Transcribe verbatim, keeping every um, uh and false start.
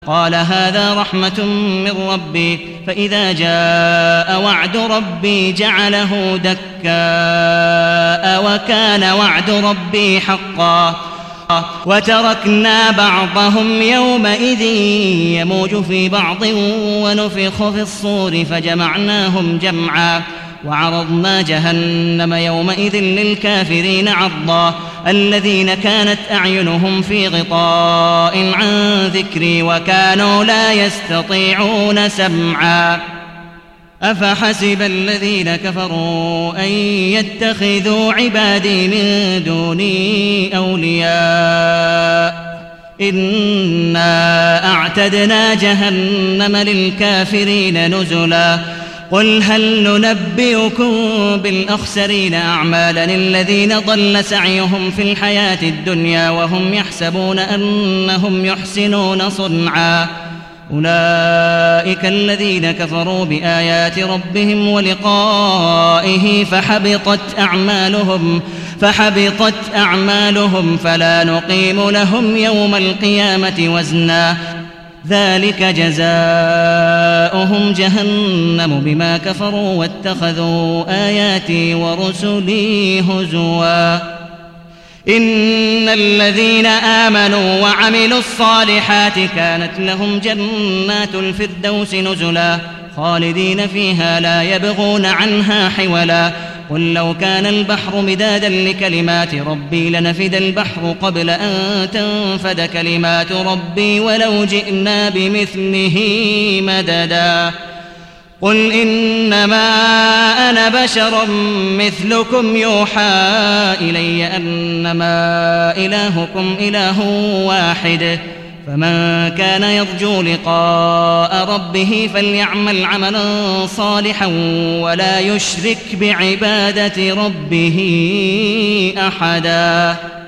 قال هذا رحمة من ربي فإذا جاء وعد ربي جعله دكاء وكان وعد ربي حقا وتركنا بعضهم يومئذ يموج في بعض ونفخ في الصور فجمعناهم جمعا وعرضنا جهنم يومئذ للكافرين عرضا الذين كانت أعينهم في غطاء عن ذكري وكانوا لا يستطيعون سمعا أفحسب الذين كفروا أن يتخذوا عبادي من دوني أولياء إنا أعتدنا جهنم للكافرين نزلا قل هل ننبئكم بالأخسرين أعمالا الذين ضل سعيهم في الحياة الدنيا وهم يحسبون أنهم يحسنون صنعا أولئك الذين كفروا بآيات ربهم ولقائه فحبطت أعمالهم فحبطت أعمالهم فلا نقيم لهم يوم القيامة وزنا ذلك جزاؤهم جهنم بما كفروا واتخذوا آياتي ورسلي هزوا إن الذين آمنوا وعملوا الصالحات كانت لهم جنات الفردوس نزلا خالدين فيها لا يبغون عنها حولا قل لو كان البحر مدادا لكلمات ربي لنفد البحر قبل أن تنفد كلمات ربي ولو جئنا بمثله مددا قل إنما أنا بشر مثلكم يوحى إلي أنما إلهكم إله واحد فمن كان يرجو لقاء ربه فليعمل عملا صالحا ولا يشرك بعبادة ربه أحدا.